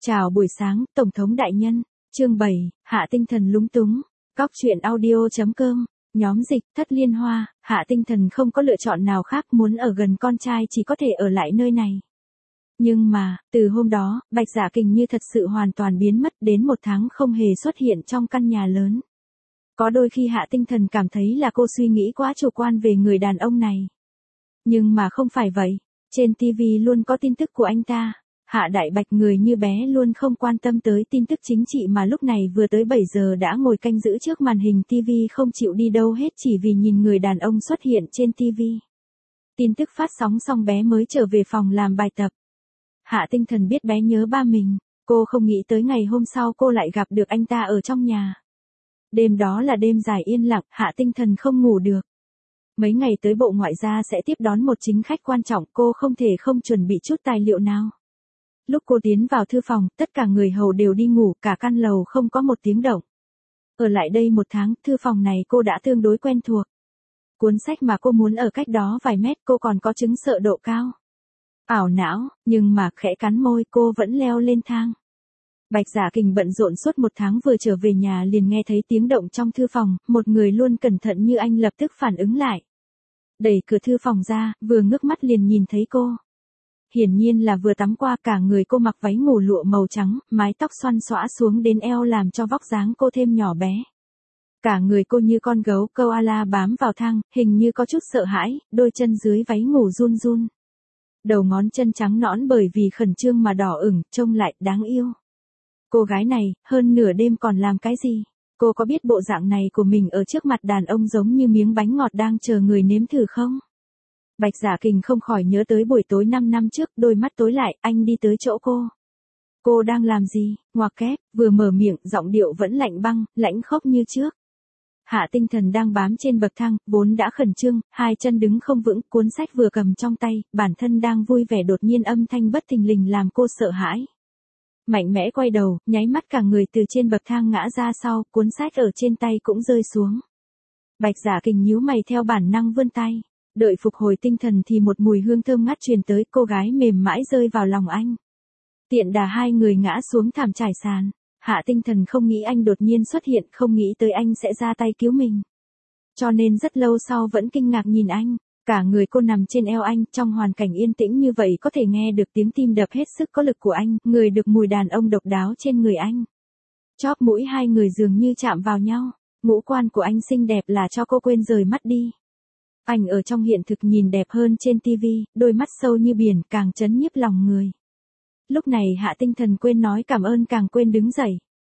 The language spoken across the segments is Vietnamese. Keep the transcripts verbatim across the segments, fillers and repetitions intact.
Chào buổi sáng, Tổng thống đại nhân. Chương bảy, Hạ Tinh Thần lúng túng. Cóc truyện audio.com. Nhóm dịch, Thất Liên Hoa. Hạ Tinh Thần không có lựa chọn nào khác, muốn ở gần con trai chỉ có thể ở lại nơi này. Nhưng mà, từ hôm đó, Bạch Dạ Kình như thật sự hoàn toàn biến mất, đến một tháng không hề xuất hiện trong căn nhà lớn. Có đôi khi Hạ Tinh Thần cảm thấy là cô suy nghĩ quá chủ quan về người đàn ông này. Nhưng mà không phải vậy, trên ti vi luôn có tin tức của anh ta. Hạ Đại Bạch người như bé luôn không quan tâm tới tin tức chính trị mà lúc này vừa tới bảy giờ đã ngồi canh giữ trước màn hình ti vi không chịu đi đâu hết chỉ vì nhìn người đàn ông xuất hiện trên ti vi. Tin tức phát sóng xong bé mới trở về phòng làm bài tập. Hạ Tinh Thần biết bé nhớ ba mình, cô không nghĩ tới ngày hôm sau cô lại gặp được anh ta ở trong nhà. Đêm đó là đêm dài yên lặng, Hạ Tinh Thần không ngủ được. Mấy ngày tới Bộ Ngoại giao sẽ tiếp đón một chính khách quan trọng, cô không thể không chuẩn bị chút tài liệu nào. Lúc cô tiến vào thư phòng, tất cả người hầu đều đi ngủ, cả căn lầu không có một tiếng động. Ở lại đây một tháng, thư phòng này cô đã tương đối quen thuộc. Cuốn sách mà cô muốn ở cách đó vài mét, cô còn có chứng sợ độ cao. Ảo não, nhưng mà khẽ cắn môi cô vẫn leo lên thang. Bạch Dạ Kình bận rộn suốt một tháng vừa trở về nhà liền nghe thấy tiếng động trong thư phòng, một người luôn cẩn thận như anh lập tức phản ứng lại. Đẩy cửa thư phòng ra, vừa ngước mắt liền nhìn thấy cô. Hiển nhiên là vừa tắm qua, cả người cô mặc váy ngủ lụa màu trắng, mái tóc xoăn xõa xuống đến eo làm cho vóc dáng cô thêm nhỏ bé. Cả người cô như con gấu koala bám vào thang, hình như có chút sợ hãi, đôi chân dưới váy ngủ run run. Đầu ngón chân trắng nõn bởi vì khẩn trương mà đỏ ửng, trông lại đáng yêu. Cô gái này, hơn nửa đêm còn làm cái gì? Cô có biết bộ dạng này của mình ở trước mặt đàn ông giống như miếng bánh ngọt đang chờ người nếm thử không? Bạch Dạ Kình không khỏi nhớ tới buổi tối năm năm trước, đôi mắt tối lại, anh đi tới chỗ cô. Cô đang làm gì? Ngoặc kép, vừa mở miệng, giọng điệu vẫn lạnh băng, lãnh khốc như trước. Hạ Tinh Thần đang bám trên bậc thang, vốn đã khẩn trương, hai chân đứng không vững, cuốn sách vừa cầm trong tay, bản thân đang vui vẻ đột nhiên âm thanh bất thình lình làm cô sợ hãi. Mạnh mẽ quay đầu, nháy mắt cả người từ trên bậc thang ngã ra sau, cuốn sách ở trên tay cũng rơi xuống. Bạch Dạ Kình nhíu mày theo bản năng vươn tay. Đợi phục hồi tinh thần thì một mùi hương thơm ngát truyền tới, cô gái mềm mãi rơi vào lòng anh. Tiện đà hai người ngã xuống thảm trải sàn. Hạ Tinh Thần không nghĩ anh đột nhiên xuất hiện, không nghĩ tới anh sẽ ra tay cứu mình. Cho nên rất lâu sau vẫn kinh ngạc nhìn anh. Cả người cô nằm trên eo anh, trong hoàn cảnh yên tĩnh như vậy có thể nghe được tiếng tim đập hết sức có lực của anh, người được mùi đàn ông độc đáo trên người anh. Chóp mũi hai người dường như chạm vào nhau, ngũ quan của anh xinh đẹp là cho cô quên rời mắt đi. Anh ở trong hiện thực nhìn đẹp hơn trên ti vi, đôi mắt sâu như biển càng chấn nhiếp lòng người. Lúc này Hạ Tinh Thần quên nói cảm ơn càng quên đứng dậy.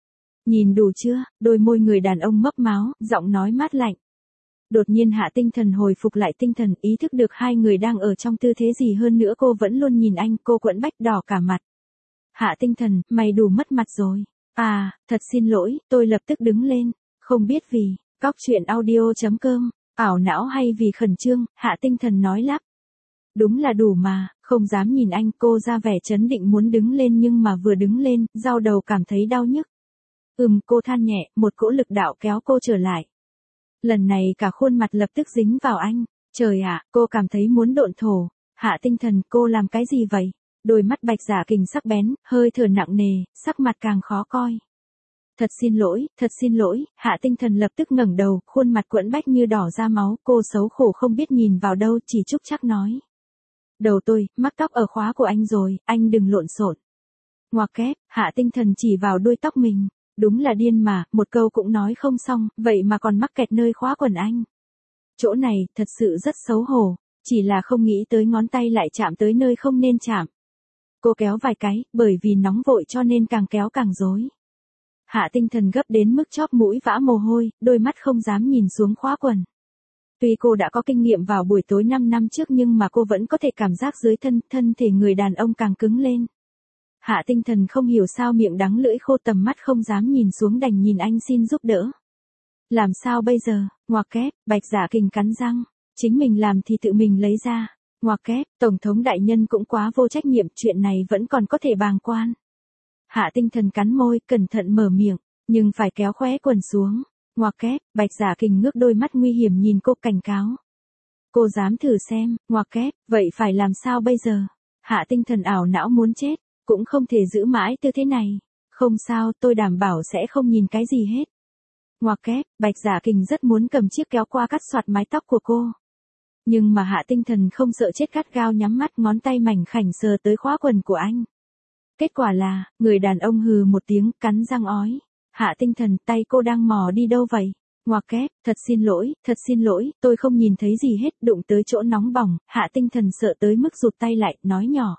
Nhìn đủ chưa, đôi môi người đàn ông mấp máu, giọng nói mát lạnh. Đột nhiên Hạ Tinh Thần hồi phục lại tinh thần, ý thức được hai người đang ở trong tư thế gì hơn nữa cô vẫn luôn nhìn anh, cô quẫn bách đỏ cả mặt. Hạ Tinh Thần, mày đủ mất mặt rồi. À, thật xin lỗi, tôi lập tức đứng lên, không biết vì, cóc truyện audio.com. Ảo não hay vì khẩn trương, Hạ Tinh Thần nói lắp. Đúng là đủ mà, không dám nhìn anh, cô ra vẻ chấn định muốn đứng lên nhưng mà vừa đứng lên, giao đầu cảm thấy đau nhức. Ừm, cô than nhẹ, một cỗ lực đạo kéo cô trở lại. Lần này cả khuôn mặt lập tức dính vào anh. Trời ạ, cô cảm thấy muốn độn thổ. Hạ Tinh Thần, cô làm cái gì vậy? Đôi mắt Bạch Dạ Kình sắc bén, hơi thở nặng nề, sắc mặt càng khó coi. Thật xin lỗi, thật xin lỗi, Hạ Tinh Thần lập tức ngẩng đầu, khuôn mặt quẫn bách như đỏ ra máu, cô xấu khổ không biết nhìn vào đâu, chỉ chúc chắc nói. Đầu tôi, mắc tóc ở khóa của anh rồi, anh đừng lộn xộn. Ngoặc kép, Hạ Tinh Thần chỉ vào đuôi tóc mình, đúng là điên mà, một câu cũng nói không xong, vậy mà còn mắc kẹt nơi khóa quần anh. Chỗ này, thật sự rất xấu hổ, chỉ là không nghĩ tới ngón tay lại chạm tới nơi không nên chạm. Cô kéo vài cái, bởi vì nóng vội cho nên càng kéo càng rối. Hạ Tinh Thần gấp đến mức chóp mũi vã mồ hôi, đôi mắt không dám nhìn xuống khóa quần. Tuy cô đã có kinh nghiệm vào buổi tối năm năm trước nhưng mà cô vẫn có thể cảm giác dưới thân, thân thể người đàn ông càng cứng lên. Hạ Tinh Thần không hiểu sao miệng đắng lưỡi khô tầm mắt không dám nhìn xuống đành nhìn anh xin giúp đỡ. Làm sao bây giờ, ngoặc kép, Bạch Dạ Kình cắn răng, chính mình làm thì tự mình lấy ra, ngoặc kép, Tổng thống đại nhân cũng quá vô trách nhiệm, chuyện này vẫn còn có thể bàng quan. Hạ Tinh Thần cắn môi, cẩn thận mở miệng, nhưng phải kéo khóe quần xuống. Ngoặc kép, Bạch Dạ Kình ngước đôi mắt nguy hiểm nhìn cô cảnh cáo. Cô dám thử xem, ngoặc kép, vậy phải làm sao bây giờ? Hạ Tinh Thần ảo não muốn chết, cũng không thể giữ mãi tư thế này. Không sao, tôi đảm bảo sẽ không nhìn cái gì hết. Ngoặc kép, Bạch Giả Kình rất muốn cầm chiếc kéo qua cắt soạt mái tóc của cô. Nhưng mà Hạ Tinh Thần không sợ chết, gắt gao nhắm mắt, ngón tay mảnh khảnh sờ tới khóa quần của anh. Kết quả là, người đàn ông hừ một tiếng, cắn răng ói. Hạ Tinh Thần, tay cô đang mò đi đâu vậy? Ngoặc kép, thật xin lỗi, thật xin lỗi, tôi không nhìn thấy gì hết, đụng tới chỗ nóng bỏng. Hạ Tinh Thần sợ tới mức rụt tay lại, nói nhỏ.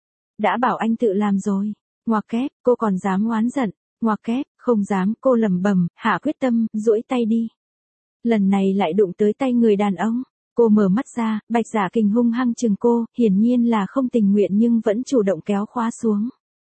Đã bảo anh tự làm rồi. Ngoặc kép, cô còn dám oán giận. Ngoặc kép, không dám, cô lẩm bẩm, hạ quyết tâm, duỗi tay đi. Lần này lại đụng tới tay người đàn ông. Cô mở mắt ra, Bạch Giả Kình hung hăng chừng cô, hiển nhiên là không tình nguyện nhưng vẫn chủ động kéo khóa xuống.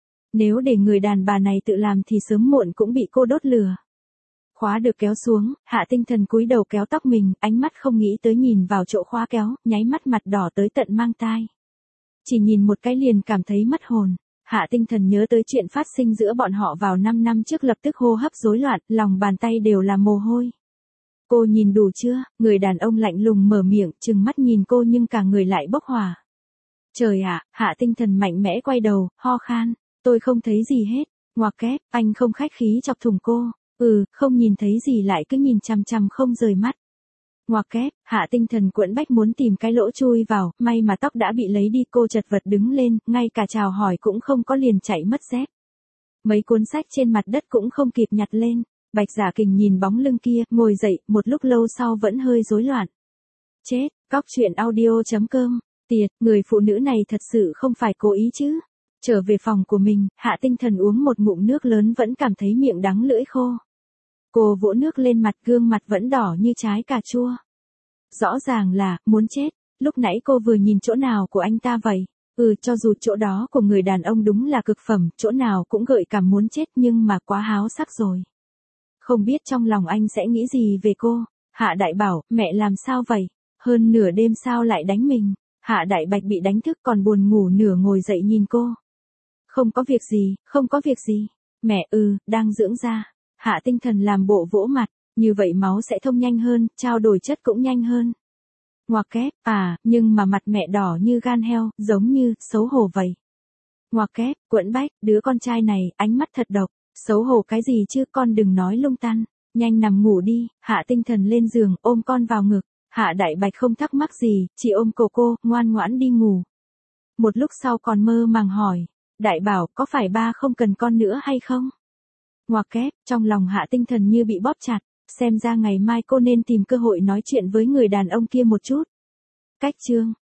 Nếu để người đàn bà này tự làm thì sớm muộn cũng bị cô đốt lửa. Khóa được kéo xuống, Hạ Tinh Thần cúi đầu kéo tóc mình, ánh mắt không nghĩ tới nhìn vào chỗ khóa kéo, nháy mắt mặt đỏ tới tận mang tai. Chỉ nhìn một cái liền cảm thấy mất hồn. Hạ Tinh Thần nhớ tới chuyện phát sinh giữa bọn họ vào năm năm trước, lập tức hô hấp rối loạn, lòng bàn tay đều là mồ hôi. Cô nhìn đủ chưa? Người đàn ông lạnh lùng mở miệng, trừng mắt nhìn cô nhưng cả người lại bốc hỏa. Trời ạ, Hạ Tinh Thần mạnh mẽ quay đầu, ho khan. Tôi không thấy gì hết. Ngoặc kép, anh không khách khí chọc thủng cô. Ừ, không nhìn thấy gì lại cứ nhìn chằm chằm không rời mắt. Ngoặc kép, Hạ Tinh Thần quẫn bách muốn tìm cái lỗ chui vào, may mà tóc đã bị lấy đi, cô chật vật đứng lên, ngay cả chào hỏi cũng không có, liền chạy mất dép. Mấy cuốn sách trên mặt đất cũng không kịp nhặt lên. Bạch Giả Kình nhìn bóng lưng kia, ngồi dậy, một lúc lâu sau vẫn hơi rối loạn. Chết, cóc truyện audio chấm com, tiệt, người phụ nữ này thật sự không phải cố ý chứ. Trở về phòng của mình, Hạ Tinh Thần uống một ngụm nước lớn vẫn cảm thấy miệng đắng lưỡi khô. Cô vỗ nước lên mặt, gương mặt vẫn đỏ như trái cà chua. Rõ ràng là, muốn chết, lúc nãy cô vừa nhìn chỗ nào của anh ta vậy? Ừ, cho dù chỗ đó của người đàn ông đúng là cực phẩm, chỗ nào cũng gợi cảm muốn chết nhưng mà quá háo sắc rồi. Không biết trong lòng anh sẽ nghĩ gì về cô. Hạ Đại bảo, mẹ làm sao vậy? Hơn nửa đêm sao lại đánh mình? Hạ Đại Bạch bị đánh thức còn buồn ngủ nửa ngồi dậy nhìn cô. Không có việc gì, không có việc gì. Mẹ ừ, đang dưỡng da. Hạ Tinh Thần làm bộ vỗ mặt, như vậy máu sẽ thông nhanh hơn, trao đổi chất cũng nhanh hơn. Ngoặc kép, à, nhưng mà mặt mẹ đỏ như gan heo, giống như, xấu hổ vậy. Ngoặc kép, quẫn bách, đứa con trai này, ánh mắt thật độc. Xấu hổ cái gì chứ, con đừng nói lung tan. Nhanh nằm ngủ đi. Hạ Tinh Thần lên giường, ôm con vào ngực. Hạ Đại Bạch không thắc mắc gì, chỉ ôm cổ cô, ngoan ngoãn đi ngủ. Một lúc sau còn mơ màng hỏi. Đại bảo, có phải ba không cần con nữa hay không? Ngoặc kép, trong lòng Hạ Tinh Thần như bị bóp chặt. Xem ra ngày mai cô nên tìm cơ hội nói chuyện với người đàn ông kia một chút. Cách chương.